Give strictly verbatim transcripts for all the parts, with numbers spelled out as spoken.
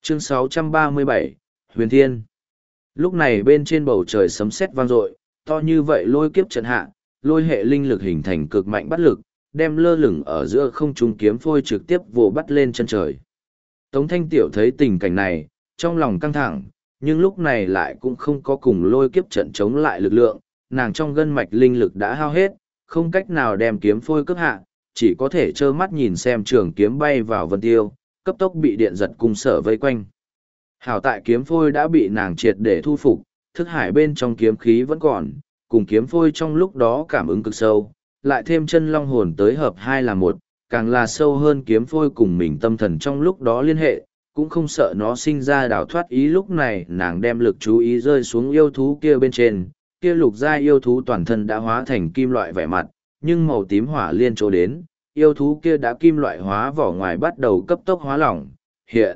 Chương sáu trăm ba mươi bảy, Huyền Thiên. Lúc này bên trên bầu trời sấm sét vang dội, to như vậy lôi kiếp trận hạ, lôi hệ linh lực hình thành cực mạnh bắt lực, đem lơ lửng ở giữa không trung kiếm phôi trực tiếp vồ bắt lên chân trời. Tống Thanh Tiểu thấy tình cảnh này, trong lòng căng thẳng, nhưng lúc này lại cũng không có cùng lôi kiếp trận chống lại lực lượng, nàng trong gân mạch linh lực đã hao hết, không cách nào đem kiếm phôi cướp hạ, chỉ có thể trơ mắt nhìn xem trường kiếm bay vào vân tiêu, cấp tốc bị điện giật cung sở vây quanh. Hảo tại kiếm phôi đã bị nàng triệt để thu phục, thức hải bên trong kiếm khí vẫn còn, cùng kiếm phôi trong lúc đó cảm ứng cực sâu, lại thêm chân long hồn tới hợp hai là một, càng là sâu hơn kiếm phôi cùng mình tâm thần trong lúc đó liên hệ, cũng không sợ nó sinh ra đào thoát ý. Lúc này nàng đem lực chú ý rơi xuống yêu thú kia bên trên, kia lục giai yêu thú toàn thân đã hóa thành kim loại vẻ mặt, nhưng màu tím hỏa liên chỗ đến, yêu thú kia đã kim loại hóa vỏ ngoài bắt đầu cấp tốc hóa lỏng, hiện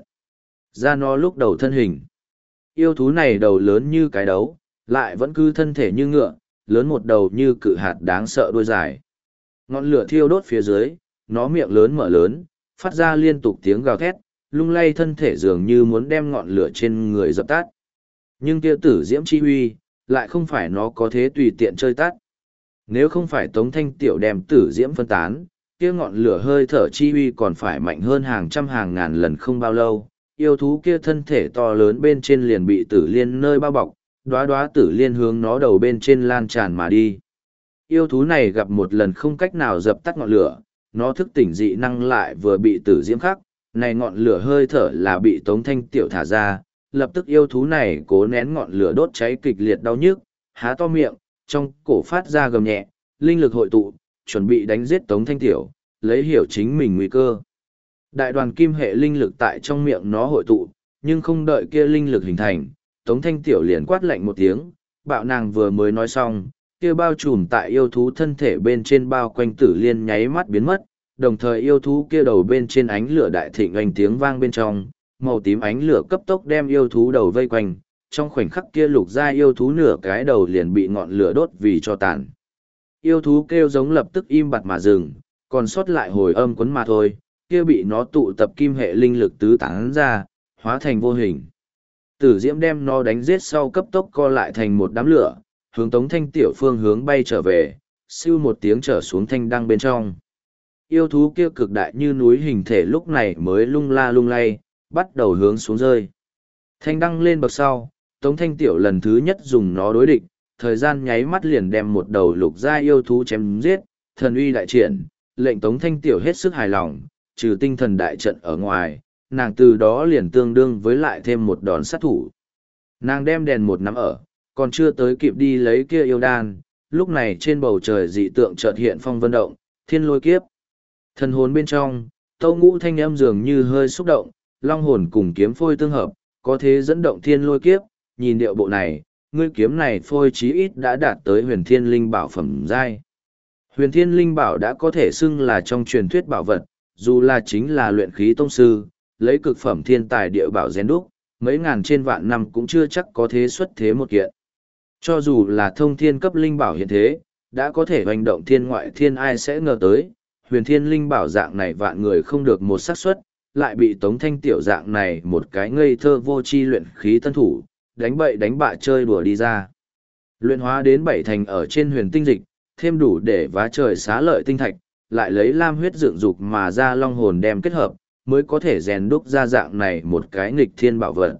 ra nó lúc đầu thân hình. Yêu thú này đầu lớn như cái đấu, lại vẫn cứ thân thể như ngựa, lớn một đầu như cự hạt đáng sợ đuôi dài. Ngọn lửa thiêu đốt phía dưới, nó miệng lớn mở lớn, phát ra liên tục tiếng gào thét, lung lay thân thể dường như muốn đem ngọn lửa trên người dập tắt. Nhưng kia tử diễm chi huy, lại không phải nó có thế tùy tiện chơi tắt. Nếu không phải Tống Thanh Tiểu đem tử diễm phân tán, kia ngọn lửa hơi thở chi huy còn phải mạnh hơn hàng trăm hàng ngàn lần không bao lâu. Yêu thú kia thân thể to lớn bên trên liền bị tử liên nơi bao bọc, đóa đóa tử liên hướng nó đầu bên trên lan tràn mà đi. Yêu thú này gặp một lần không cách nào dập tắt ngọn lửa, nó thức tỉnh dị năng lại vừa bị tử diễm khắc, này ngọn lửa hơi thở là bị Tống Thanh Tiểu thả ra, lập tức yêu thú này cố nén ngọn lửa đốt cháy kịch liệt đau nhức, há to miệng, trong cổ phát ra gầm nhẹ, linh lực hội tụ, chuẩn bị đánh giết Tống Thanh Tiểu, lấy hiểu chính mình nguy cơ. Đại đoàn kim hệ linh lực tại trong miệng nó hội tụ, nhưng không đợi kia linh lực hình thành, Tống Thanh Tiểu liền quát lạnh một tiếng, bạo nàng vừa mới nói xong, kia bao trùm tại yêu thú thân thể bên trên bao quanh tử liên nháy mắt biến mất, đồng thời yêu thú kia đầu bên trên ánh lửa đại thịnh oanh tiếng vang bên trong, màu tím ánh lửa cấp tốc đem yêu thú đầu vây quanh, trong khoảnh khắc kia lục gia yêu thú nửa cái đầu liền bị ngọn lửa đốt vì cho tàn. Yêu thú kêu giống lập tức im bặt mà dừng, còn sót lại hồi âm quấn mà thôi, kia bị nó tụ tập kim hệ linh lực tứ tán ra, hóa thành vô hình. Tử diễm đem nó đánh giết sau cấp tốc co lại thành một đám lửa, hướng Tống Thanh Tiểu phương hướng bay trở về, siêu một tiếng trở xuống thanh đăng bên trong. Yêu thú kia cực đại như núi hình thể lúc này mới lung la lung lay, bắt đầu hướng xuống rơi. Thanh đăng lên bậc sau, Tống Thanh Tiểu lần thứ nhất dùng nó đối địch, thời gian nháy mắt liền đem một đầu lục gia yêu thú chém giết, thần uy đại triển, lệnh Tống Thanh Tiểu hết sức hài lòng, trừ tinh thần đại trận ở ngoài, nàng từ đó liền tương đương với lại thêm một đòn sát thủ. Nàng đem đèn một nắm ở, còn chưa tới kịp đi lấy kia yêu đan, lúc này trên bầu trời dị tượng chợt hiện phong vân động, thiên lôi kiếp. Thần hồn bên trong, tâu ngũ thanh âm dường như hơi xúc động, long hồn cùng kiếm phôi tương hợp, có thế dẫn động thiên lôi kiếp, nhìn điệu bộ này, ngươi kiếm này phôi chí ít đã đạt tới huyền thiên linh bảo phẩm giai. Huyền thiên linh bảo đã có thể xưng là trong truyền thuyết bảo vật, dù là chính là luyện khí tông sư, lấy cực phẩm thiên tài địa bảo rèn đúc, mấy ngàn trên vạn năm cũng chưa chắc có thế xuất thế một kiện. Cho dù là thông thiên cấp linh bảo hiện thế, đã có thể hoành động thiên ngoại thiên, ai sẽ ngờ tới, huyền thiên linh bảo dạng này vạn người không được một xác suất, lại bị Tống Thanh Tiểu dạng này một cái ngây thơ vô chi luyện khí tân thủ, đánh bậy đánh bạ chơi đùa đi ra. Luyện hóa đến bảy thành ở trên huyền tinh dịch, thêm đủ để vá trời xá lợi tinh thạch, lại lấy lam huyết dựng dục mà ra long hồn đem kết hợp, mới có thể rèn đúc ra dạng này một cái nghịch thiên bảo vật.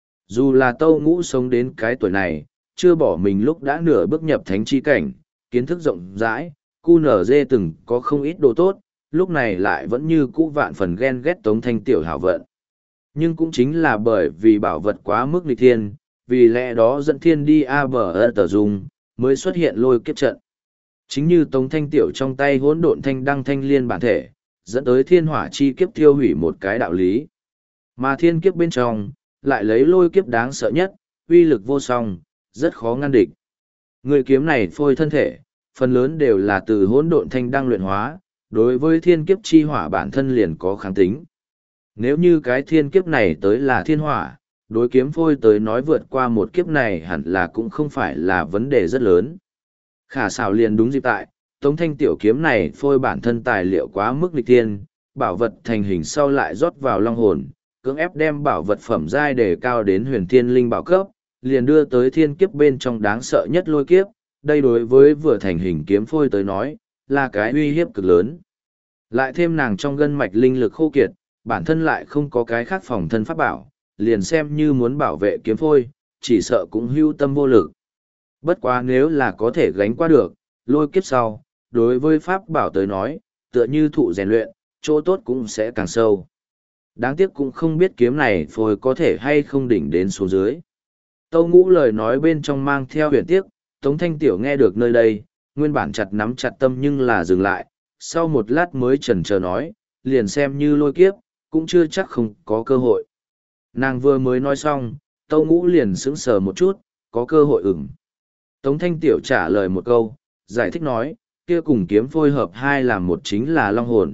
Dù là Tâu Ngũ sống đến cái tuổi này, chưa bỏ mình lúc đã nửa bước nhập thánh chi cảnh, kiến thức rộng rãi, cu nở dê từng có không ít đồ tốt, lúc này lại vẫn như cũ vạn phần ghen ghét Tống Thanh Tiểu hảo vận. Nhưng cũng chính là bởi vì bảo vật quá mức nghịch thiên, vì lẽ đó dẫn thiên đi a bờ ơ tờ dung, mới xuất hiện lôi kiếp trận. Chính như Tống Thanh Tiểu trong tay hỗn độn thanh đăng thanh liên bản thể, dẫn tới thiên hỏa chi kiếp tiêu hủy một cái đạo lý. Mà thiên kiếp bên trong, lại lấy lôi kiếp đáng sợ nhất, uy lực vô song, rất khó ngăn địch. Người kiếm này phôi thân thể, phần lớn đều là từ hỗn độn thanh đăng luyện hóa, đối với thiên kiếp chi hỏa bản thân liền có kháng tính. Nếu như cái thiên kiếp này tới là thiên hỏa, đối kiếm phôi tới nói vượt qua một kiếp này hẳn là cũng không phải là vấn đề rất lớn. Khả xảo liền đúng dịp tại, Tống Thanh Tiểu kiếm này phôi bản thân tài liệu quá mức nghịch thiên, bảo vật thành hình sau lại rót vào long hồn, cưỡng ép đem bảo vật phẩm giai đề cao đến huyền thiên linh bảo cấp, liền đưa tới thiên kiếp bên trong đáng sợ nhất lôi kiếp, đây đối với vừa thành hình kiếm phôi tới nói, là cái uy hiếp cực lớn. Lại thêm nàng trong gân mạch linh lực khô kiệt, bản thân lại không có cái khác phòng thân pháp bảo, liền xem như muốn bảo vệ kiếm phôi, chỉ sợ cũng hưu tâm vô lực. Bất quá nếu là có thể gánh qua được, lôi kiếp sau, đối với pháp bảo tới nói, tựa như thụ rèn luyện, chỗ tốt cũng sẽ càng sâu. Đáng tiếc cũng không biết kiếm này phôi có thể hay không đỉnh đến xuống dưới. Tâu Ngũ lời nói bên trong mang theo huyền tiếc, Tống Thanh Tiểu nghe được nơi đây, nguyên bản chặt nắm chặt tâm nhưng là dừng lại, sau một lát mới chần chờ nói, liền xem như lôi kiếp, cũng chưa chắc không có cơ hội. Nàng vừa mới nói xong, Tâu Ngũ liền sững sờ một chút, có cơ hội ửng. Tống Thanh Tiểu trả lời một câu, giải thích nói, kia cùng kiếm phôi hợp hai làm một chính là long hồn.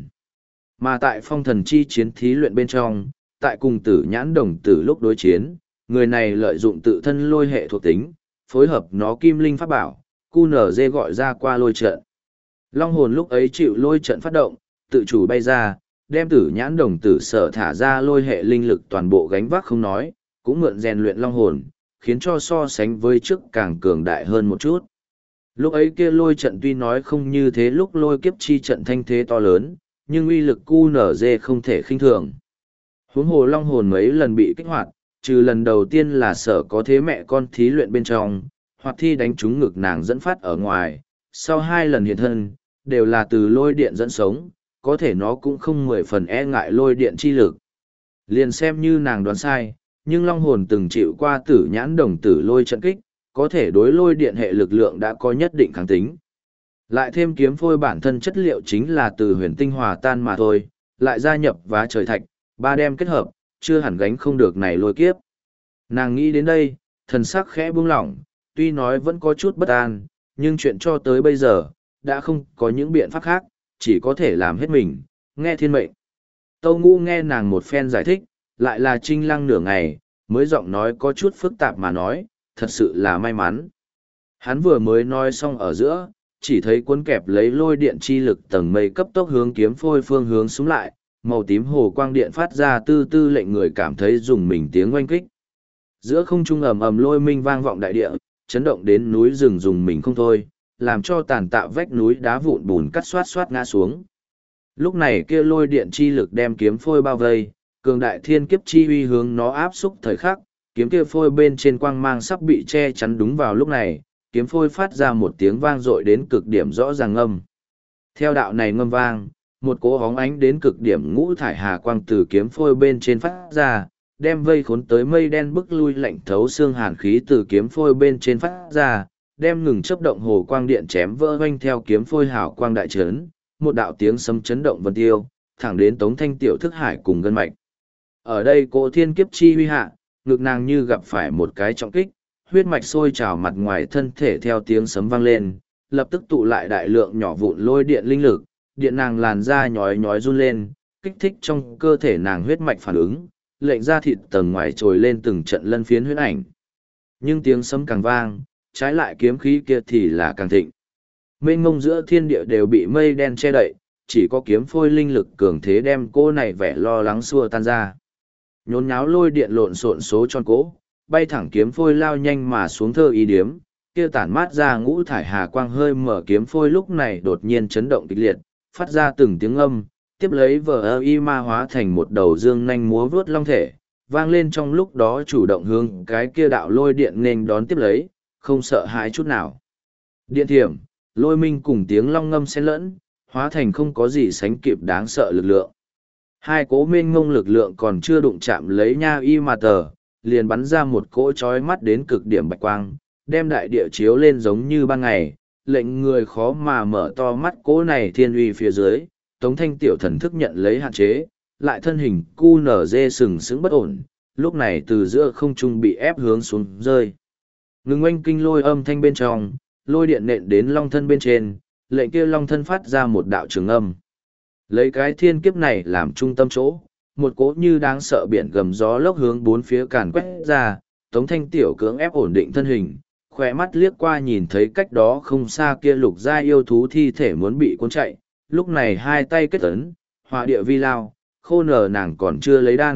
Mà tại phong thần chi chiến thí luyện bên trong, tại cùng tử nhãn đồng tử lúc đối chiến, người này lợi dụng tự thân lôi hệ thuộc tính, phối hợp nó kim linh pháp bảo, cu nở dê gọi ra qua lôi trận. Long hồn lúc ấy chịu lôi trận phát động, tự chủ bay ra, đem tử nhãn đồng tử sở thả ra lôi hệ linh lực toàn bộ gánh vác không nói, cũng mượn rèn luyện long hồn, khiến cho so sánh với trước càng cường đại hơn một chút. Lúc ấy kia lôi trận tuy nói không như thế lúc lôi kiếp chi trận thanh thế to lớn, nhưng uy lực cu nở dê không thể khinh thường. Huống hồ long hồn mấy lần bị kích hoạt, trừ lần đầu tiên là sở có thế mẹ con thí luyện bên trong, hoặc thi đánh trúng ngực nàng dẫn phát ở ngoài, sau hai lần hiện thân, đều là từ lôi điện dẫn sống, có thể nó cũng không mười phần e ngại lôi điện chi lực. Liền xem như nàng đoán sai, nhưng long hồn từng chịu qua tử nhãn đồng tử lôi trận kích, có thể đối lôi điện hệ lực lượng đã có nhất định kháng tính. Lại thêm kiếm phôi bản thân chất liệu chính là từ huyền tinh hòa tan mà thôi, lại gia nhập vá trời thạch, ba đem kết hợp, chưa hẳn gánh không được này lôi kiếp. Nàng nghĩ đến đây, thần sắc khẽ buông lỏng, tuy nói vẫn có chút bất an, nhưng chuyện cho tới bây giờ, đã không có những biện pháp khác, chỉ có thể làm hết mình, nghe thiên mệnh. Tâu Ngũ nghe nàng một phen giải thích, lại là trinh lăng nửa ngày, mới giọng nói có chút phức tạp mà nói, thật sự là may mắn. Hắn vừa mới nói xong ở giữa, chỉ thấy cuốn kẹp lấy lôi điện chi lực tầng mây cấp tốc hướng kiếm phôi phương hướng xuống lại, màu tím hồ quang điện phát ra tư tư lệnh người cảm thấy dùng mình tiếng oanh kích. Giữa không trung ầm ầm lôi minh vang vọng đại địa, chấn động đến núi rừng dùng mình không thôi, làm cho tàn tạ vách núi đá vụn bùn cắt xoát xoát ngã xuống. Lúc này kia lôi điện chi lực đem kiếm phôi bao vây, cường đại thiên kiếp chi uy hướng nó áp xúc thời khắc, kiếm kia phôi bên trên quang mang sắp bị che chắn đúng vào lúc này, kiếm phôi phát ra một tiếng vang dội đến cực điểm rõ ràng ngâm. Theo đạo này ngâm vang, một cỗ hóng ánh đến cực điểm ngũ thải hà quang từ kiếm phôi bên trên phát ra, đem vây khốn tới mây đen bức lui lạnh thấu xương hàn khí từ kiếm phôi bên trên phát ra, đem ngừng chấp động hồ quang điện chém vỡ vanh theo kiếm phôi hào quang đại trấn, một đạo tiếng sấm chấn động vân tiêu, thẳng đến Tống Thanh Tiểu thức hải cùng gân mạch. Ở đây cỗ thiên kiếp chi huy hạ, ngực nàng như gặp phải một cái trọng kích, huyết mạch sôi trào mặt ngoài thân thể theo tiếng sấm vang lên, lập tức tụ lại đại lượng nhỏ vụn lôi điện linh lực, điện nàng làn da nhói nhói run lên, kích thích trong cơ thể nàng huyết mạch phản ứng, lệnh ra thịt tầng ngoài trồi lên từng trận lân phiến huyết ảnh. Nhưng tiếng sấm càng vang, trái lại kiếm khí kia thì là càng thịnh. Mênh mông giữa thiên địa đều bị mây đen che đậy, chỉ có kiếm phôi linh lực cường thế đem cô này vẻ lo lắng xua tan ra. Nhốn nháo lôi điện lộn xộn số tròn cỗ, bay thẳng kiếm phôi lao nhanh mà xuống thơ ý điếm, kia tản mát ra ngũ thải hà quang hơi mở kiếm phôi lúc này đột nhiên chấn động kịch liệt, phát ra từng tiếng âm, tiếp lấy vờ ơ y ma hóa thành một đầu dương nanh múa vướt long thể, vang lên trong lúc đó chủ động hướng cái kia đạo lôi điện nên đón tiếp lấy, không sợ hãi chút nào. Điện thiểm, lôi minh cùng tiếng long ngâm xen lẫn, hóa thành không có gì sánh kịp đáng sợ lực lượng. Hai cỗ mênh ngông lực lượng còn chưa đụng chạm lấy nha y mà tờ, liền bắn ra một cỗ chói mắt đến cực điểm bạch quang, đem đại địa chiếu lên giống như ban ngày, lệnh người khó mà mở to mắt cỗ này thiên uy phía dưới. Tống Thanh Tiểu thần thức nhận lấy hạn chế, lại thân hình cu nở dê sừng sững bất ổn, lúc này từ giữa không trung bị ép hướng xuống rơi. Ngừng oanh kinh lôi âm thanh bên trong, lôi điện nện đến long thân bên trên, lệnh kia long thân phát ra một đạo trường âm. Lấy cái thiên kiếp này làm trung tâm chỗ, một cỗ như đáng sợ biển gầm gió lốc hướng bốn phía càn quét ra, Tống Thanh Tiểu cưỡng ép ổn định thân hình, khỏe mắt liếc qua nhìn thấy cách đó không xa kia lục gia yêu thú thi thể muốn bị cuốn chạy, lúc này hai tay kết ấn, hỏa địa vi lao, khô nở nàng còn chưa lấy đan,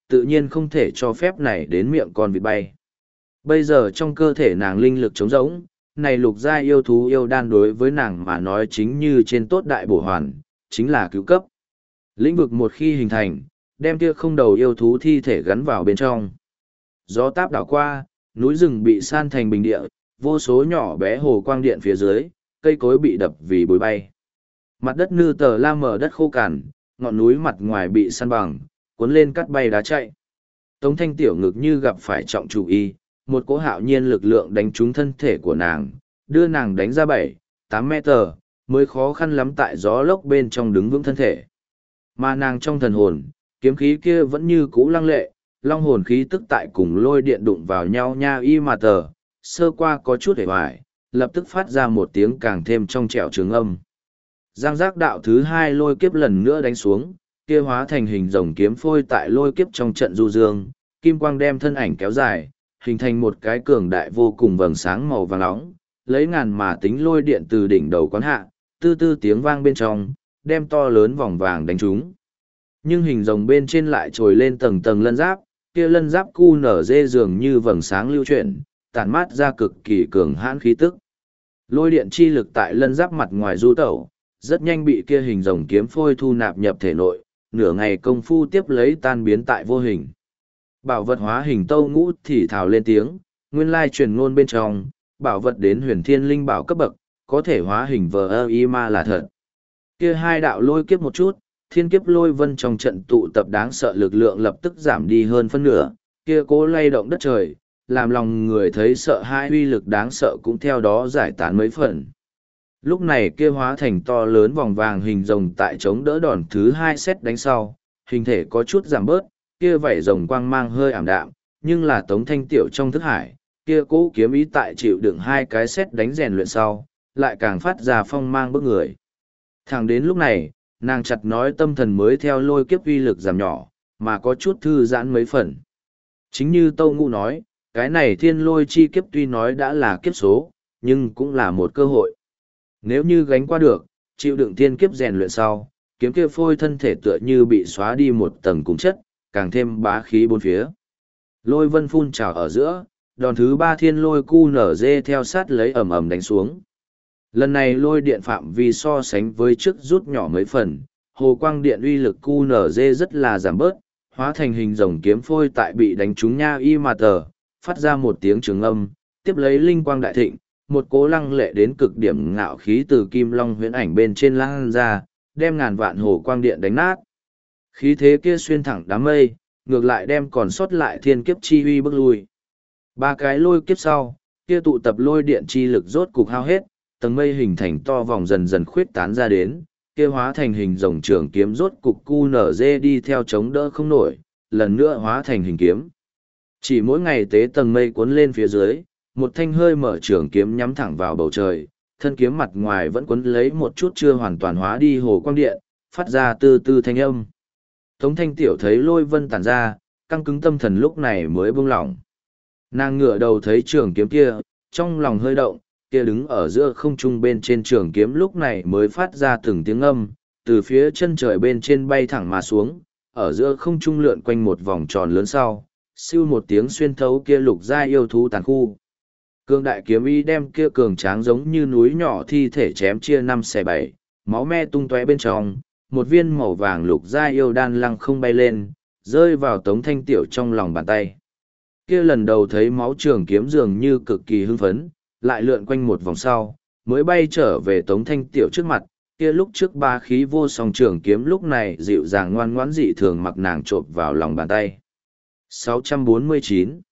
tự nhiên không thể cho phép này đến miệng con vịt bay. Bây giờ trong cơ thể nàng linh lực trống rỗng, này lục gia yêu thú yêu đan đối với nàng mà nói chính như trên tốt đại bổ hoàn, chính là cứu cấp. Lĩnh vực một khi hình thành, đem kia không đầu yêu thú thi thể gắn vào bên trong. Gió táp đảo qua, núi rừng bị san thành bình địa, vô số nhỏ bé hồ quang điện phía dưới, cây cối bị đập vì bụi bay. Mặt đất nư tờ la mờ đất khô cằn, ngọn núi mặt ngoài bị săn bằng, cuốn lên cắt bay đá chạy. Tống Thanh tiểu ngực như gặp phải trọng chủ y, một cỗ hạo nhiên lực lượng đánh trúng thân thể của nàng, đưa nàng đánh ra bảy, tám mét tờ, mới khó khăn lắm tại gió lốc bên trong đứng vững thân thể. Mà nàng trong thần hồn, kiếm khí kia vẫn như cũ lăng lệ, long hồn khí tức tại cùng lôi điện đụng vào nhau nha y mà tờ, sơ qua có chút hề hoài, lập tức phát ra một tiếng càng thêm trong trẻo trường âm. Giang giác đạo thứ hai lôi kiếp lần nữa đánh xuống, kia hóa thành hình rồng kiếm phôi tại lôi kiếp trong trận du dương, kim quang đem thân ảnh kéo dài, hình thành một cái cường đại vô cùng vầng sáng màu vàng nóng, lấy ngàn mà tính lôi điện từ đỉnh đầu quán hạ, tư tư tiếng vang bên trong, đem to lớn vòng vàng đánh trúng. Nhưng hình rồng bên trên lại trồi lên tầng tầng lân giáp, kia lân giáp cu nở dê dường như vầng sáng lưu chuyển, tản mát ra cực kỳ cường hãn khí tức. Lôi điện chi lực tại lân giáp mặt ngoài du tẩu, rất nhanh bị kia hình rồng kiếm phôi thu nạp nhập thể nội, nửa ngày công phu tiếp lấy tan biến tại vô hình. Bảo vật hóa hình tâu ngũ thì thào lên tiếng, nguyên lai truyền ngôn bên trong, bảo vật đến huyền thiên linh bảo cấp bậc, có thể hóa hình vờ ơ y ma là thật. Kia hai đạo lôi kiếp một chút, thiên kiếp lôi vân trong trận tụ tập đáng sợ lực lượng lập tức giảm đi hơn phân nửa, kia cố lay động đất trời, làm lòng người thấy sợ hai uy lực đáng sợ cũng theo đó giải tán mấy phần. Lúc này kia hóa thành to lớn vòng vàng hình rồng tại chống đỡ đòn thứ hai xét đánh sau, hình thể có chút giảm bớt, kia vảy rồng quang mang hơi ảm đạm, nhưng là Tống Thanh tiểu trong thức hải, kia cố kiếm ý tại chịu đựng hai cái xét đánh rèn luyện sau, lại càng phát ra phong mang bức người. Thẳng đến lúc này, nàng chặt nói tâm thần mới theo lôi kiếp uy lực giảm nhỏ, mà có chút thư giãn mấy phần. Chính như Tâu Ngũ nói, cái này thiên lôi chi kiếp tuy nói đã là kiếp số, nhưng cũng là một cơ hội. Nếu như gánh qua được, chịu đựng thiên kiếp rèn luyện sau, kiếm kia phôi thân thể tựa như bị xóa đi một tầng cùng chất, càng thêm bá khí bốn phía. Lôi vân phun trào ở giữa, đòn thứ ba thiên lôi cu nở dê theo sát lấy ầm ầm đánh xuống. Lần này lôi điện phạm vi so sánh với trước rút nhỏ mấy phần, hồ quang điện uy lực cu nở dê rất là giảm bớt, hóa thành hình rồng kiếm phôi tại bị đánh trúng nha y mà tờ, phát ra một tiếng trường âm, tiếp lấy linh quang đại thịnh, một cố lăng lệ đến cực điểm ngạo khí từ kim long huyễn ảnh bên trên lan ra, đem ngàn vạn hồ quang điện đánh nát. Khí thế kia xuyên thẳng đám mây, ngược lại đem còn sót lại thiên kiếp chi uy bước lui. Ba cái lôi kiếp sau, kia tụ tập lôi điện chi lực rốt cục hao hết, tầng mây hình thành to vòng dần dần khuyết tán ra đến, kia hóa thành hình rồng trường kiếm rốt cục cu nở dê đi theo chống đỡ không nổi, lần nữa hóa thành hình kiếm. Chỉ mỗi ngày tế tầng mây cuốn lên phía dưới, một thanh hơi mở trường kiếm nhắm thẳng vào bầu trời, thân kiếm mặt ngoài vẫn cuốn lấy một chút chưa hoàn toàn hóa đi hồ quang điện, phát ra từ từ thanh âm. Tống Thanh tiểu thấy lôi vân tản ra, căng cứng tâm thần lúc này mới buông lỏng. Nàng ngửa đầu thấy trường kiếm kia, trong lòng hơi động, kia đứng ở giữa không trung bên trên trường kiếm lúc này mới phát ra từng tiếng âm, từ phía chân trời bên trên bay thẳng mà xuống, ở giữa không trung lượn quanh một vòng tròn lớn sau, siêu một tiếng xuyên thấu kia lục gia yêu thú tàn khu. Cương đại kiếm ý đem kia cường tráng giống như núi nhỏ thi thể chém chia năm xẻ bảy, máu me tung tóe bên trong, một viên màu vàng lục gia yêu đan lăng không bay lên, rơi vào Tống Thanh tiểu trong lòng bàn tay. Kia lần đầu thấy máu trường kiếm dường như cực kỳ hưng phấn, lại lượn quanh một vòng sau, mới bay trở về Tống Thanh tiểu trước mặt, kia lúc trước ba khí vô song trường kiếm lúc này dịu dàng ngoan ngoãn dị thường mặc nàng trộm vào lòng bàn tay. sáu trăm bốn mươi chín